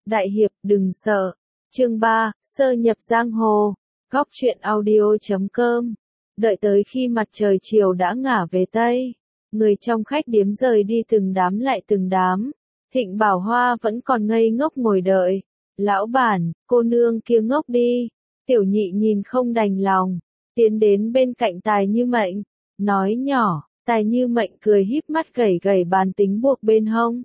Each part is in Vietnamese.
Đại hiệp đừng sợ. Chương 3, sơ nhập giang hồ. Góc truyện audio.com. Đợi tới khi mặt trời chiều đã ngả về Tây, người trong khách điếm rời đi từng đám lại từng đám. Thịnh Bảo Hoa vẫn còn ngây ngốc ngồi đợi. Lão bản, cô nương kia ngốc đi. Tiểu nhị nhìn không đành lòng, tiến đến bên cạnh Tài Như Mệnh, nói nhỏ. Tài Như Mệnh cười híp mắt gẩy gẩy bàn tính buộc bên hông.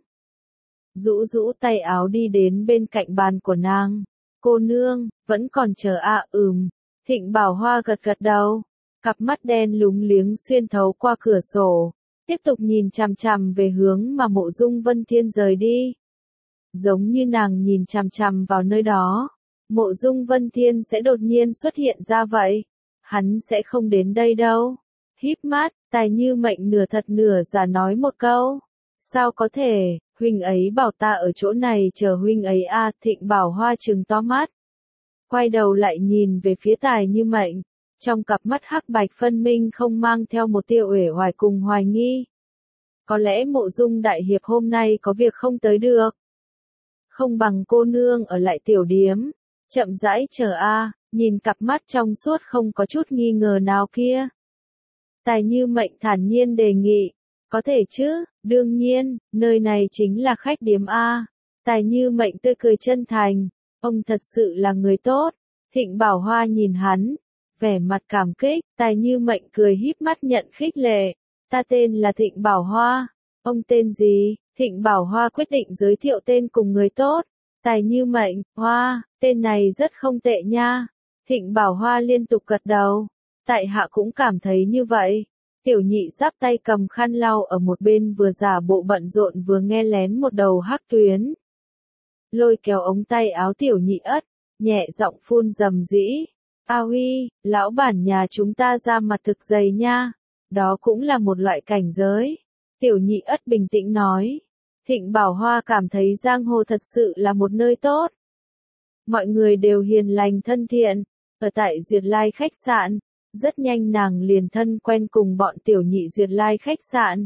Rũ rũ tay áo đi đến bên cạnh bàn của nàng. Cô nương, vẫn còn chờ à? Thịnh Bảo Hoa gật gật đầu. Cặp mắt đen lúng liếng xuyên thấu qua cửa sổ, tiếp tục nhìn chằm chằm về hướng mà Mộ Dung Vân Thiên rời đi. Giống như nàng nhìn chằm chằm vào nơi đó, Mộ Dung Vân Thiên sẽ đột nhiên xuất hiện ra vậy. Hắn sẽ không đến đây đâu. Híp mắt, Tài Như Mệnh nửa thật nửa giả nói một câu. Sao có thể, huynh ấy bảo ta ở chỗ này chờ huynh ấy à? Thịnh Bảo Hoa trừng to mắt, quay đầu lại nhìn về phía Tài Như Mệnh. Trong cặp mắt hắc bạch phân minh không mang theo một tia uể oải cùng hoài nghi. Có lẽ Mộ Dung đại hiệp hôm nay có việc không tới được. Không bằng cô nương ở lại tiểu điếm, chậm rãi chờ a. Nhìn cặp mắt trong suốt không có chút nghi ngờ nào kia, Tài Như Mệnh thản nhiên đề nghị. Có thể chứ, đương nhiên, nơi này chính là khách điếm a. Tài Như Mệnh tươi cười chân thành, ông thật sự là người tốt. Thịnh Bảo Hoa nhìn hắn, vẻ mặt cảm kích. Tài Như Mệnh cười híp mắt nhận khích lệ. Ta tên là Thịnh Bảo Hoa. Ông tên gì? Thịnh Bảo Hoa quyết định giới thiệu tên cùng người tốt. Tài Như Mệnh, Hoa, tên này rất không tệ nha. Thịnh Bảo Hoa liên tục gật đầu. Tại hạ cũng cảm thấy như vậy. Tiểu nhị giáp tay cầm khăn lau ở một bên vừa giả bộ bận rộn vừa nghe lén một đầu hắc tuyến. Lôi kéo ống tay áo tiểu nhị ất, nhẹ giọng phun rầm rĩ. A Huy, lão bản nhà chúng ta ra mặt thực dày nha. Đó cũng là một loại cảnh giới. Tiểu nhị ất bình tĩnh nói. Thịnh Bảo Hoa cảm thấy giang hồ thật sự là một nơi tốt. Mọi người đều hiền lành thân thiện. Ở tại Duyệt Lai khách sạn, rất nhanh nàng liền thân quen cùng bọn tiểu nhị Duyệt Lai khách sạn.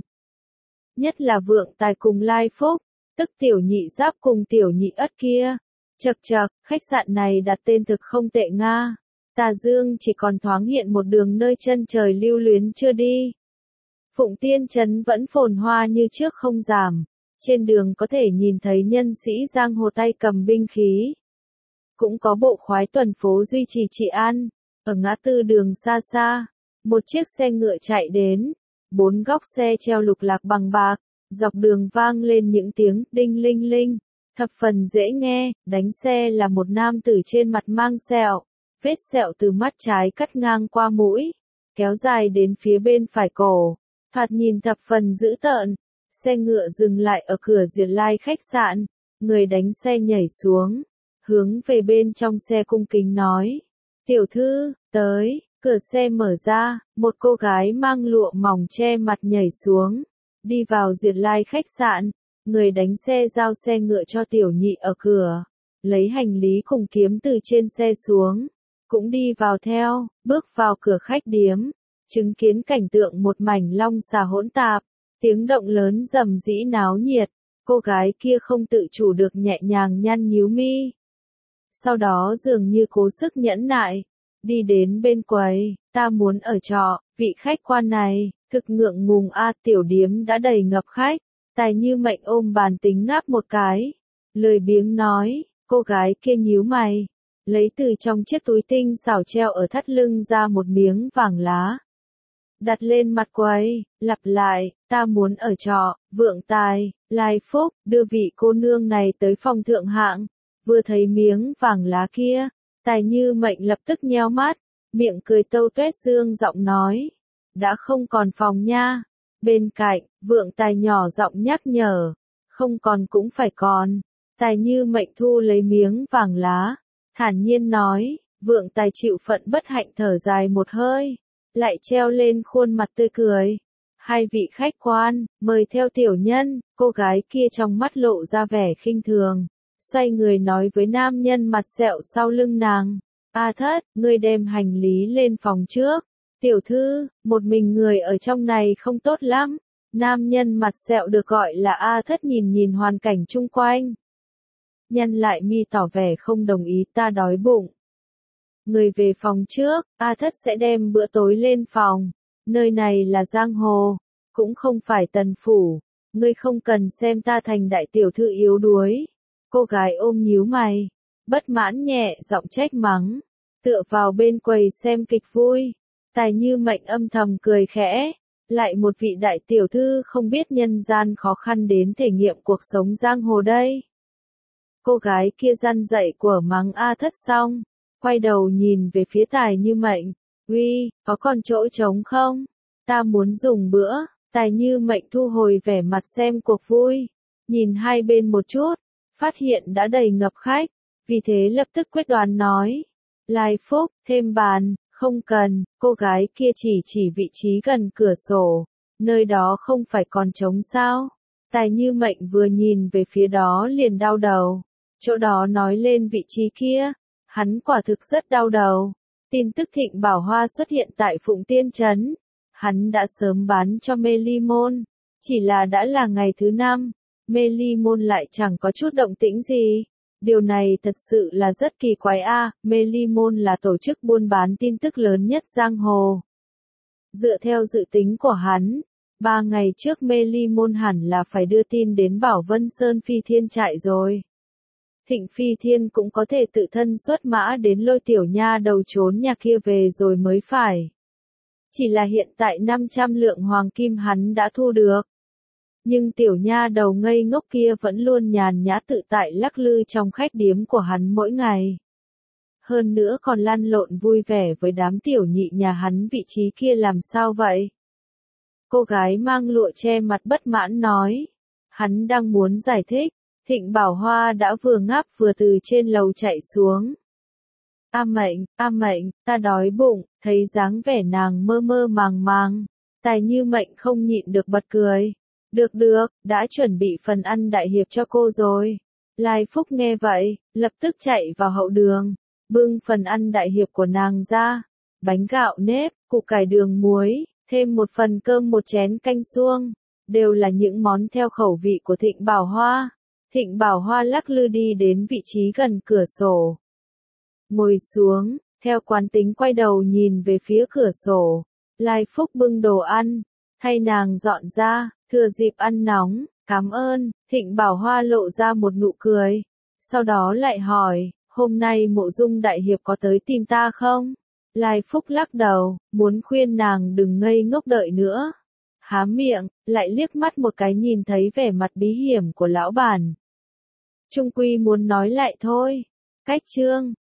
Nhất là Vượng Tài cùng Lai Phúc, tức tiểu nhị giáp cùng tiểu nhị ất kia. Chậc chậc, khách sạn này đặt tên thực không tệ nga. Tà Dương chỉ còn thoáng hiện một đường nơi chân trời lưu luyến chưa đi. Phụng Tiên Trấn vẫn phồn hoa như trước không giảm. Trên đường có thể nhìn thấy nhân sĩ giang hồ tay cầm binh khí. Cũng có bộ khoái tuần phố duy trì trị an. Ở ngã tư đường xa xa, một chiếc xe ngựa chạy đến. 4 góc xe treo lục lạc bằng bạc. Dọc đường vang lên những tiếng đinh linh linh. Thập phần dễ nghe. Đánh xe là một nam tử trên mặt mang sẹo. Vết sẹo từ mắt trái cắt ngang qua mũi, kéo dài đến phía bên phải cổ. Thoạt nhìn thập phần dữ tợn. Xe ngựa dừng lại ở cửa Duyệt Lai khách sạn. Người đánh xe nhảy xuống, hướng về bên trong xe cung kính nói. Tiểu thư, tới. Cửa xe mở ra, một cô gái mang lụa mỏng che mặt nhảy xuống, đi vào Duyệt Lai khách sạn. Người đánh xe giao xe ngựa cho tiểu nhị ở cửa, lấy hành lý cùng kiếm từ trên xe xuống, cũng đi vào theo, bước vào cửa khách điếm, chứng kiến cảnh tượng một mảnh long xà hỗn tạp, tiếng động lớn rầm rĩ náo nhiệt. Cô gái kia không tự chủ được nhẹ nhàng nhăn nhíu mi. Sau đó dường như cố sức nhẫn nại, đi đến bên quầy. Ta muốn ở trọ, vị khách quan này, thực ngượng ngùng a. Tiểu điếm đã đầy ngập khách. Tài Như Mệnh ôm bàn tính ngáp một cái, lười biếng nói. Cô gái kia nhíu mày, lấy từ trong chiếc túi tinh xảo treo ở thắt lưng ra một miếng vàng lá, đặt lên mặt quầy, lặp lại. Ta muốn ở trọ, Vượng Tài, Lai Phúc, đưa vị cô nương này tới phòng thượng hạng. Vừa thấy miếng vàng lá kia, Tài Như Mệnh lập tức nheo mắt, miệng cười tâu tuét dương giọng nói. Đã không còn phòng nha. Bên cạnh, Vượng Tài nhỏ giọng nhắc nhở. Không còn cũng phải còn. Tài Như Mệnh thu lấy miếng vàng lá, thản nhiên nói. Vượng Tài chịu phận bất hạnh thở dài một hơi, lại treo lên khuôn mặt tươi cười. Hai vị khách quan, mời theo tiểu nhân. Cô gái kia trong mắt lộ ra vẻ khinh thường, xoay người nói với nam nhân mặt sẹo sau lưng nàng. A Thất, ngươi đem hành lý lên phòng trước. Tiểu thư, một mình người ở trong này không tốt lắm. Nam nhân mặt sẹo được gọi là A Thất nhìn nhìn hoàn cảnh chung quanh. nhăn lại mi tỏ vẻ không đồng ý, ta đói bụng. Người về phòng trước, A Thất sẽ đem bữa tối lên phòng. Nơi này là giang hồ, cũng không phải tần phủ. Ngươi không cần xem ta thành đại tiểu thư yếu đuối. Cô gái ôm nhíu mày, bất mãn nhẹ giọng trách mắng, tựa vào bên quầy xem kịch vui. Tài Như Mệnh âm thầm cười khẽ, lại một vị đại tiểu thư không biết nhân gian khó khăn đến thể nghiệm cuộc sống giang hồ đây. Cô gái kia răn dậy của mắng A Thất xong, quay đầu nhìn về phía Tài Như Mệnh, uy, có còn chỗ trống không? Ta muốn dùng bữa. Tài Như Mệnh thu hồi vẻ mặt xem cuộc vui, nhìn hai bên một chút, phát hiện đã đầy ngập khách, vì thế lập tức quyết đoán nói, Lai Phúc, thêm bàn, không cần. Cô gái kia chỉ vị trí gần cửa sổ, nơi đó không phải còn trống sao? Tài Như Mệnh vừa nhìn về phía đó liền đau đầu, chỗ đó nói lên vị trí kia, hắn quả thực rất đau đầu. Tin tức Thịnh Bảo Hoa xuất hiện tại Phụng Tiên Trấn. Hắn đã sớm bán cho Mê Ly Môn, chỉ là đã là ngày thứ 5, Mê Ly Môn lại chẳng có chút động tĩnh gì. Điều này thật sự là rất kỳ quái a. Mê Ly Môn là tổ chức buôn bán tin tức lớn nhất giang hồ. Dựa theo dự tính của hắn, 3 ngày trước Mê Ly Môn hẳn là phải đưa tin đến Bảo Vân Sơn Phi Thiên trại rồi. Thịnh Phi Thiên cũng có thể tự thân xuất mã đến lôi tiểu nha đầu trốn nhà kia về rồi mới phải. Chỉ là hiện tại 500 lượng hoàng kim hắn đã thu được. Nhưng tiểu nha đầu ngây ngốc kia vẫn luôn nhàn nhã tự tại lắc lư trong khách điếm của hắn mỗi ngày. Hơn nữa còn lăn lộn vui vẻ với đám tiểu nhị nhà hắn, vị trí kia làm sao vậy? Cô gái mang lụa che mặt bất mãn nói. Hắn đang muốn giải thích, Thịnh Bảo Hoa đã vừa ngáp vừa từ trên lầu chạy xuống. A Mệnh, ta đói bụng. Thấy dáng vẻ nàng mơ mơ màng màng, Tài Như Mệnh không nhịn được bật cười. Được, đã chuẩn bị phần ăn đại hiệp cho cô rồi. Lai Phúc nghe vậy, lập tức chạy vào hậu đường, bưng phần ăn đại hiệp của nàng ra. Bánh gạo nếp, củ cải đường muối, thêm một phần cơm, một chén canh suông, đều là những món theo khẩu vị của Thịnh Bảo Hoa. Thịnh Bảo Hoa lắc lư đi đến vị trí gần cửa sổ, ngồi xuống. Theo quán tính quay đầu nhìn về phía cửa sổ, Lai Phúc bưng đồ ăn, thay nàng dọn ra, thừa dịp ăn nóng, cảm ơn. Thịnh Bảo Hoa lộ ra một nụ cười, sau đó lại hỏi, hôm nay Mộ Dung đại hiệp có tới tìm ta không? Lai Phúc lắc đầu, muốn khuyên nàng đừng ngây ngốc đợi nữa. Há miệng, lại liếc mắt một cái nhìn thấy vẻ mặt bí hiểm của lão bản. Trung quy muốn nói lại thôi. Cách chương